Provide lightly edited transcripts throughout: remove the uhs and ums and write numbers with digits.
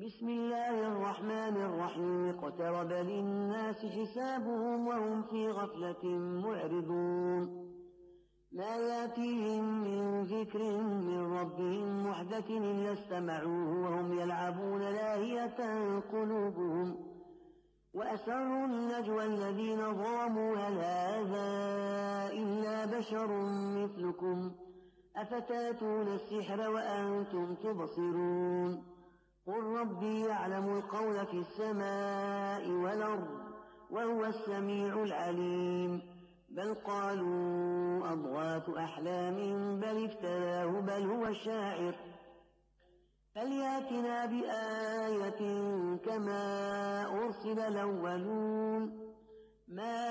بسم الله الرحمن الرحيم اقترب للناس حسابهم وهم في غفلة معرضون ما ياتيهم من ذكر من ربهم محدث إلا استمعوه وهم يلعبون لاهية قلوبهم وأسروا النجوى الذين ظلموا هل هذا إلا بشر مثلكم أفتاتون السحر وأنتم تبصرون قل ربي يعلم القول في السماء والأرض وهو السميع العليم بل قالوا أضغاث أحلام بل افتراه بل هو شاعر فلياتنا بآية كما أرسل الأولون ما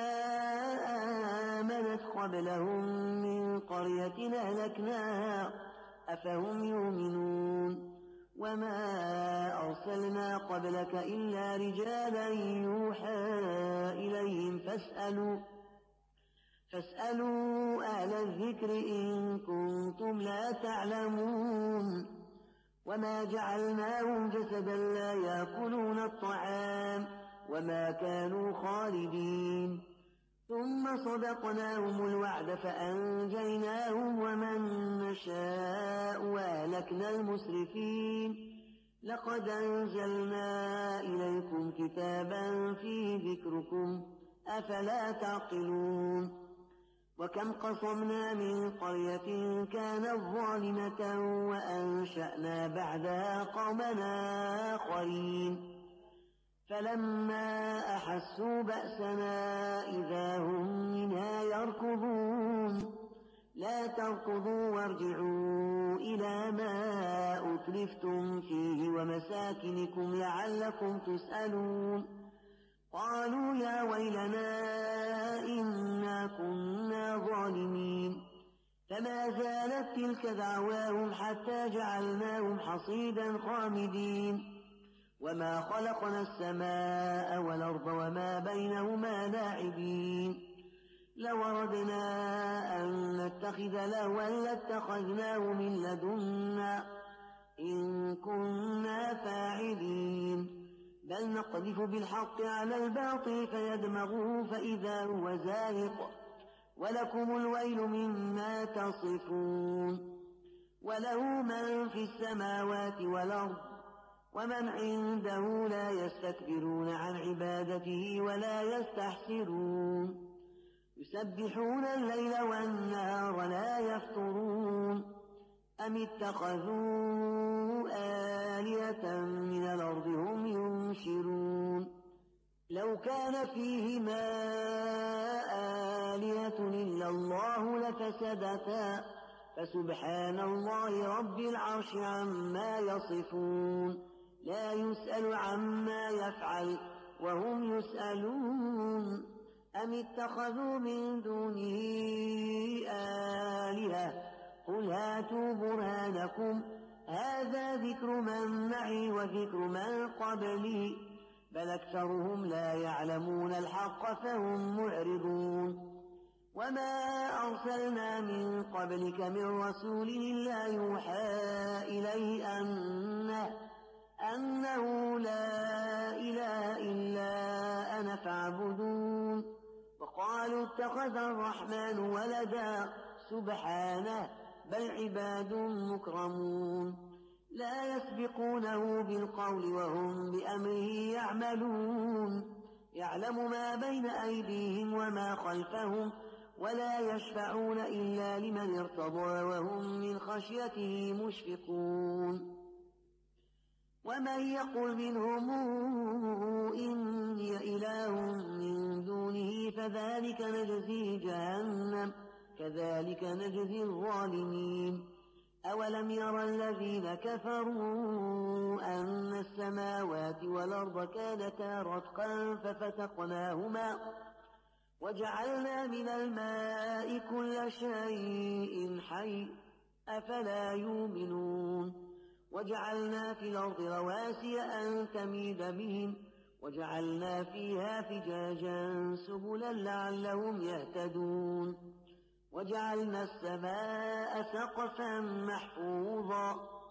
آمنت قبلهم من قرية أهلكناها أفهم يؤمنون وما أرسلنا قبلك إلا رجالا يوحى إليهم فاسألوا أهل الذكر إن كنتم لا تعلمون وما جعلناهم جسدا لا يأكلون الطعام وما كانوا خالدين ثم صدقناهم الوعد فأنجيناهم ومن نشاء وأهلكنا المسرفين لقد أنزلنا إليكم كتابا فيه ذكركم أفلا تعقلون وكم قصمنا من قرية كانت ظالمة وأنشأنا بعدها قومنا آخرين فلما أحسوا بأسنا إذا هم منها يركضون لا تركضوا وارجعوا إلى ما أتلفتم فيه ومساكنكم لعلكم تسألون قالوا يا ويلنا إنا كنا ظالمين فما زالت تلك دعواهم حتى جعلناهم حصيدا خامدين وما خلقنا السماء والأرض وما بينهما لاعبين لو أردنا أن نتخذ لهوا لاتخذناه من لدنا إن كنا فاعلين بل نقذف بالحق على الباطل فيدمغه فإذا هو زاهق ولكم الويل مما تصفون وله من في السماوات والأرض ومن عنده لا يستكبرون عن عبادته ولا يستحسرون يسبحون الليل والنهار لا يفترون أم اتخذوا آلهة من الأرض هم ينشرون لو كان فيهما آلهة إلا الله لفسدتا فسبحان الله رب العرش عما يصفون لا يسأل عما يفعل وهم يسألون أم اتخذوا من دونه آلهة قل هاتوا برهانكم هذا ذكر من معي وذكر من قبلي بل أكثرهم لا يعلمون الحق فهم معرضون وما أرسلنا من قبلك من رسول إلا يوحى إليه أنه لا إله إلا أنا فاعبدون وقالوا اتخذ الرحمن ولدا سبحانه بل عباد مكرمون لا يسبقونه بالقول وهم بأمره يعملون يعلم ما بين أيديهم وما خلفهم ولا يشفعون إلا لمن ارتضى وهم من خشيته مشفقون ومن يقل منهم إني إله من دونه فذلك نجزيه جهنم كذلك نجزي الظالمين أولم ير الذين كفروا أن السماوات والأرض كانتا رتقا ففتقناهما وجعلنا من الماء كل شيء حي أفلا يؤمنون وجعلنا في الأرض رواسي أن تميد بهم وجعلنا فيها فجاجا سبلا لعلهم يهتدون وجعلنا السماء سقفا محفوظا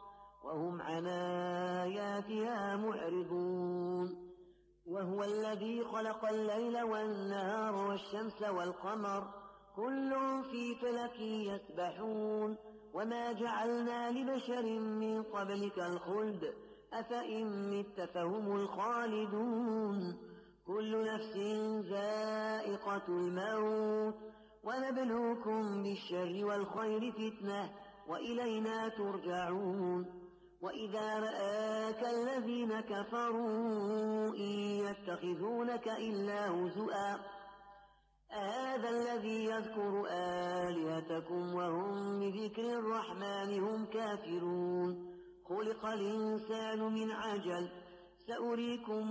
وهم عن آياتها معرضون وهو الذي خلق الليل والنهار والشمس والقمر كل في فلك يسبحون وما جعلنا لبشر من قبلك الخلد أفإن مت فهم الخالدون كل نفس ذائقة الموت ونبلوكم بالشر والخير فتنة وإلينا ترجعون وإذا رآك الذين كفروا إن يتخذونك إلا هزؤا أهذا الذي يذكر آلهتكم وهم بذكر الرحمن هم كافرون خلق الإنسان من عجل سأريكم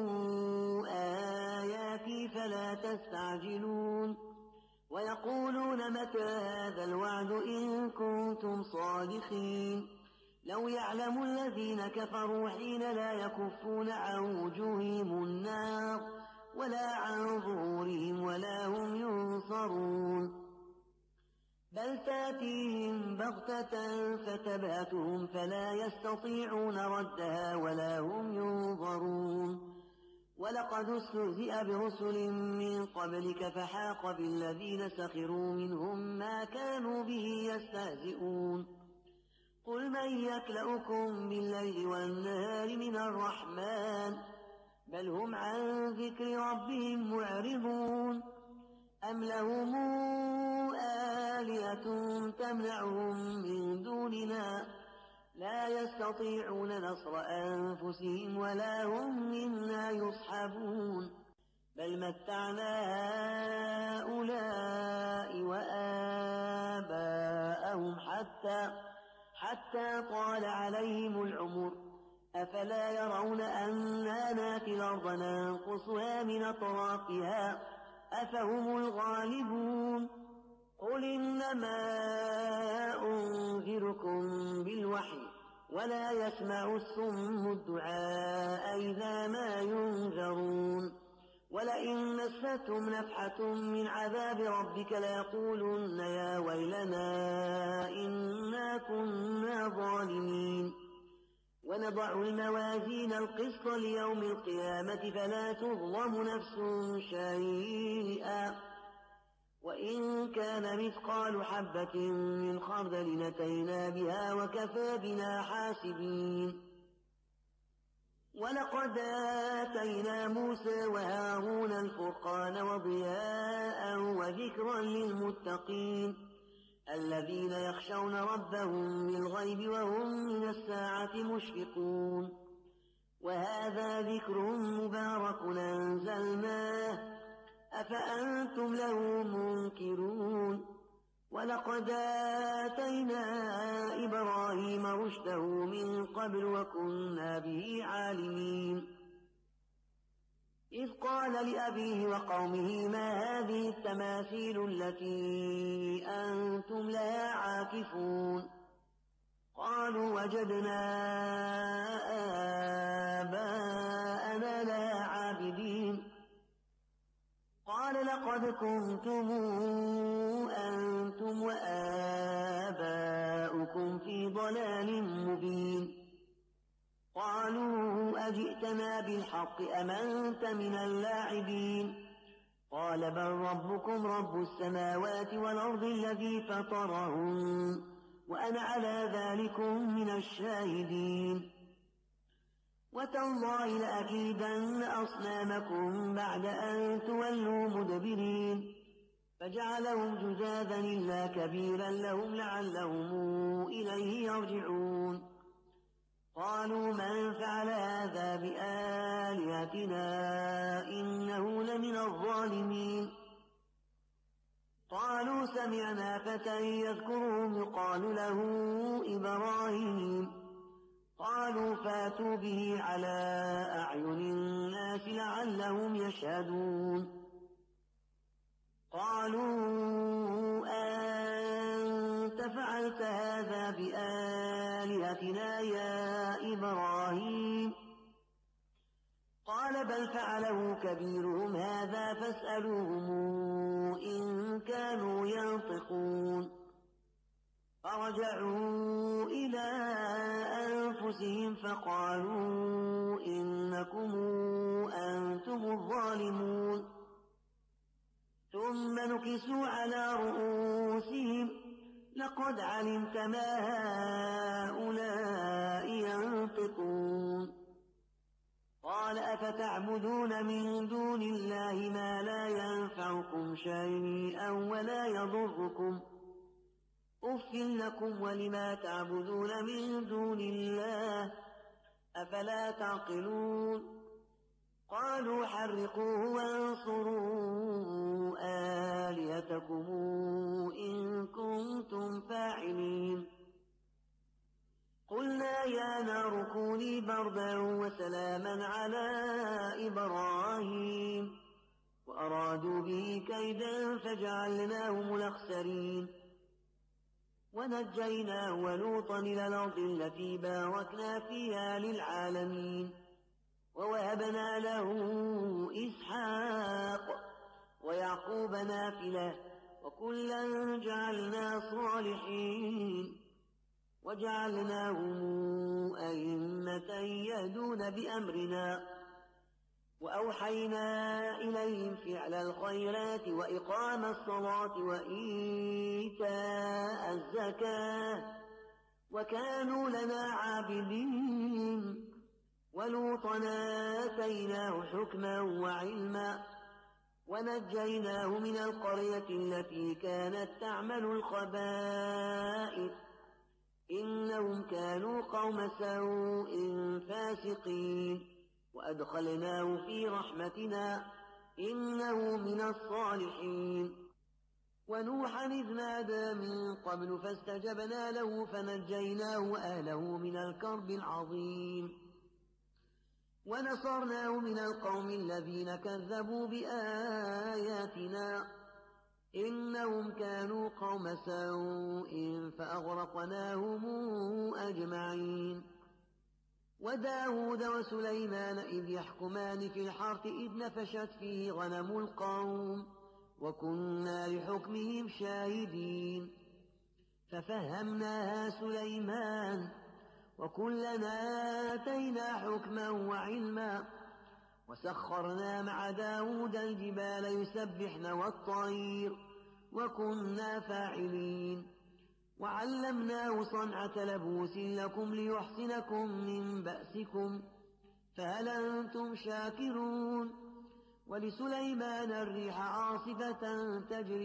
آياتي فلا تستعجلون ويقولون متى هذا الوعد إن كنتم صادقين لو يعلم الذين كفروا حين لا يكفون عن وجوههم النار ولا عن ظهورهم ولا هم ينصرون بل تاتيهم بغتة فتبهتهم فلا يستطيعون ردها ولا هم ينظرون ولقد استهزئ برسل من قبلك فحاق بالذين سخروا منهم ما كانوا به يستهزئون قل من يكلؤكم بالليل والنهار من الرحمن بل هم عن ذكر ربهم معرضون أم لهم آلهة تمنعهم من دوننا لا يستطيعون نصر أنفسهم ولا هم منا يصحبون بل متعنا هؤلاء وآباءهم حتى طال عليهم العمر أفلا يرون أنا ناتي الأرض ننقصها من أطرافها أفهم الغالبون قل إنما أنذركم بالوحي ولا يسمع الصم الدعاء إذا ما ينذرون ولئن مستهم نفحة من عذاب ربك ليقولن يا ويلنا إنا كنا ظالمين ونضع الموازين القسط ليوم القيامة فلا تظلم نفس شيئا وإن كان مثقال حبة من خردل أتينا بها وكفى بنا حاسبين ولقد آتينا موسى وهارون الفرقان وضياء وذكرا للمتقين الذين يخشون ربهم بالغيب وهم من الساعة مشفقون وهذا ذكر مبارك أنزلناه أفأنتم له منكرون ولقد آتينا إبراهيم رشده من قبل وكنا به عالمين إذ قال لأبيه وقومه ما هذه التماثيل التي أنتم لها عاكفون قالوا وجدنا آباءنا لها عابدين قال لقد كنتم أنتم وآباؤكم في ضلال مبين قالوا أجئتنا بالحق أم أنت من اللاعبين قال بل ربكم رب السماوات والأرض الذي فطرهن وأنا على ذلكم من الشاهدين وتالله لأكيدن أصنامكم بعد أن تولوا مدبرين فجعلهم جذاذا إلا كبيرا لهم لعلهم إليه يرجعون قالوا من فعل هذا بآلهتنا إنه لمن الظالمين قالوا سمعنا فتى يذكرهم يقال له إبراهيم قالوا فاتوا به على أعين الناس لعلهم يشهدون قالوا أنت فعلت هذا بآلهتنا يا إبراهيم قال بل فعله كبيرهم هذا فاسألوهم إن كانوا ينطقون فرجعوا إلى أنفسهم فقالوا إنكم أنتم الظالمون ثم نكسوا على رؤوسهم لقد علمت ما هؤلاء ينطقون قال أفتعبدون من دون الله ما لا ينفعكم شيئا ولا يضركم أف لكم ولما تعبدون من دون الله أفلا تعقلون قالوا حرقوه وانصروا آلهتكم إن كنتم فاعلين قلنا يا نار كوني بردا وسلاما على إبراهيم وأرادوا به كيدا فجعلناهم الأخسرين ونجيناه ولوطا إلى الأرض التي باركنا فيها للعالمين ووهبنا له إسحاق ويعقوب نافلة وكلا جعلنا صالحين وجعلناهم أئمة يهدون بأمرنا وأوحينا إليهم فعل الخيرات وإقام الصلاة وإيتاء الزكاة وكانوا لنا عابدين ولوطا آتيناه حكما وعلما ونجيناه من القرية التي كانت تعمل الخبائث إنهم كانوا قوم سوء فاسقين وأدخلناه في رحمتنا إنه من الصالحين ونوحا إذ نادى من قبل فاستجبنا له فنجيناه وأهله من الكرب العظيم ونصرناه من القوم الذين كذبوا بآياتنا إنهم كانوا قوم سوء فأغرقناهم أجمعين وداود وسليمان إذ يحكمان في الحرث إذ نفشت فيه غنم القوم وكنا لحكمهم شاهدين ففهمناها سليمان وكلنا آتينا حكما وعلما وسخرنا مع داود الجبال يسبحن والطير وكنا فاعلين وعلمناه صنعة لبوس لكم ليحسنكم من بأسكم فهل أنتم شاكرون ولسليمان الريح عاصفة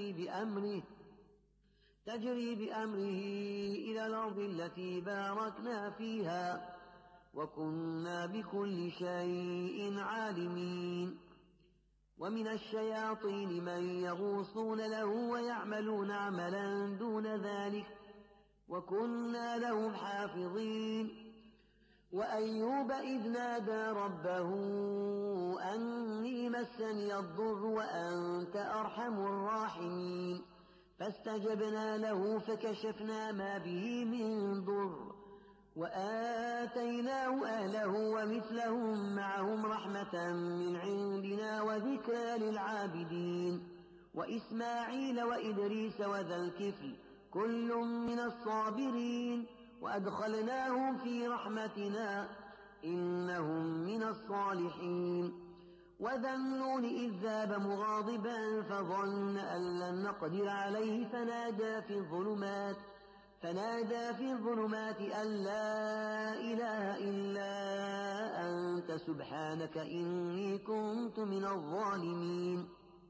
تجري بأمره إلى الأرض التي باركنا فيها وكنا بكل شيء عالمين ومن الشياطين من يغوصون له ويعملون عملا دون ذلك وكنا لهم حافظين وأيوب إذ نادى ربه أني مسني الضر وأنت أرحم الراحمين فاستجبنا له فكشفنا ما به من ضر وآتيناه أهله ومثلهم معهم رحمة من عندنا وذكرى للعابدين وإسماعيل وإدريس وذا الكفل كل من الصابرين وأدخلناهم في رحمتنا إنهم من الصالحين وذا النون إذ ذهب مغاضبا فظن أن لن نقدر عليه فنادى في الظلمات أن لا إله إلا أنت سبحانك إني كنت من الظالمين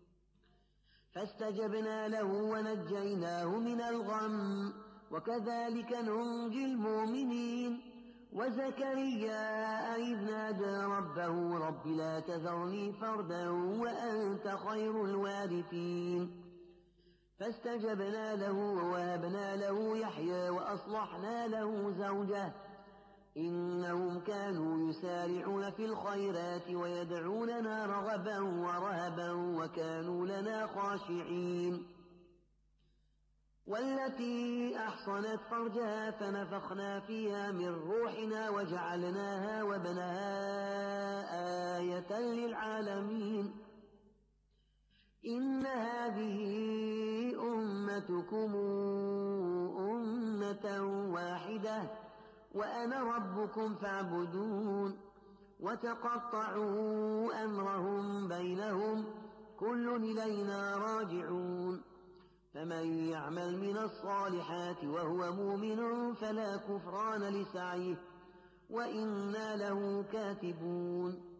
فاستجبنا له ونجيناه من الغم وكذلك ننجي المؤمنين وزكريا إذ نادى ربه رب لا تذرني فردا وأنت خير الوارثين فاستجبنا له ووهبنا له يحيى وأصلحنا له زوجه إنهم كانوا يسارعون في الخيرات ويدعوننا رغبا ورهبا وكانوا لنا خاشعين والتي أحصنت فرجها فنفخنا فيها من روحنا وجعلناها وابنها آية للعالمين إن هذه أمتكم أمة واحدة وأنا ربكم فاعبدون وتقطعوا أمرهم بينهم كل إلينا راجعون فمن يعمل من الصالحات وهو مؤمن فلا كفران لسعيه وإنا له كاتبون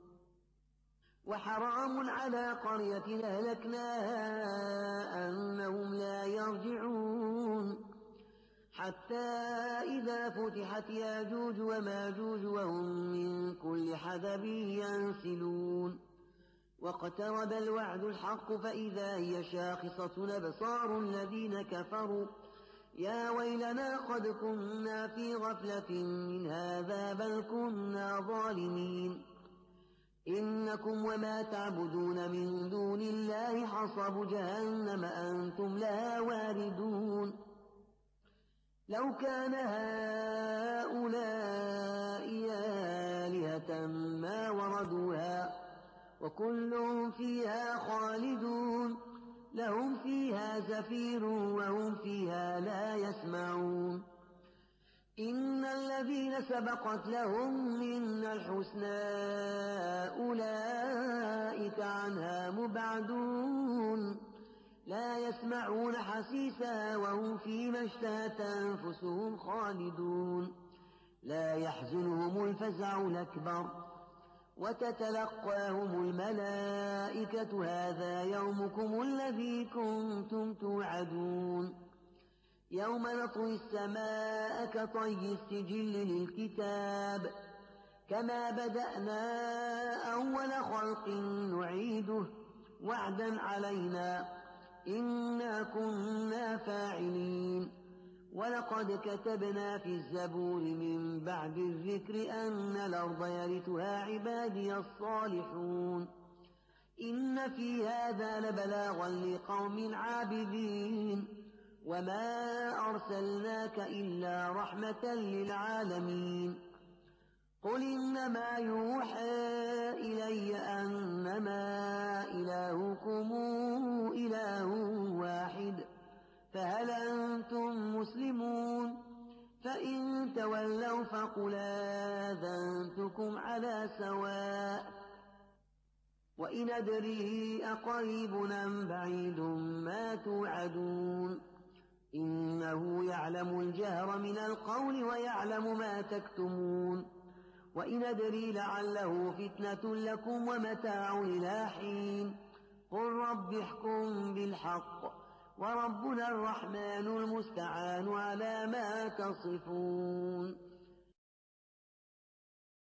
وحرام على قرية أهلكناها أنهم لا يرجعون حتى إذا فتحت ياجوج وماجوج وهم من كل حدب ينسلون واقترب الوعد الحق فإذا هي شاخصة أبصار الذين كفروا يا ويلنا قد كنا في غفلة من هذا بل كنا ظالمين إنكم وما تعبدون من دون الله حصب جهنم أنتم لها واردون لو كان هؤلاء آلهة ما وردوها وكل فيها خالدون لهم فيها زفير وهم فيها لا يسمعون إن الذين سبقت لهم منا الحسنى أولئك عنها مبعدون لا يسمعون حسيسها وهم فيما اشتهت أنفسهم خالدون لا يحزنهم الفزع الأكبر وتتلقاهم الملائكة هذا يومكم الذي كنتم توعدون يوم نطوي السماء كطي السجل للكتاب كما بدأنا أول خلق نعيده وعدا علينا إنا كنا فاعلين ولقد كتبنا في الزبور من بعد الذكر أن الأرض يرثها عبادي الصالحون إن في هذا لبلاغا لقوم عابدين وما أرسلناك إلا رحمة للعالمين قل إنما يوحى إلي أنما إلهكم إله واحد فهل أنتم مسلمون فإن تولوا فقل آذنتكم على سواء وإن أدري أقريب أم بعيد ما توعدون إنه يعلم الجهر من القول ويعلم ما تكتمون وإن أدري لعله فتنة لكم ومتاع إلى حين قل رب احكم بالحق وربنا الرحمن المستعان على ما تصفون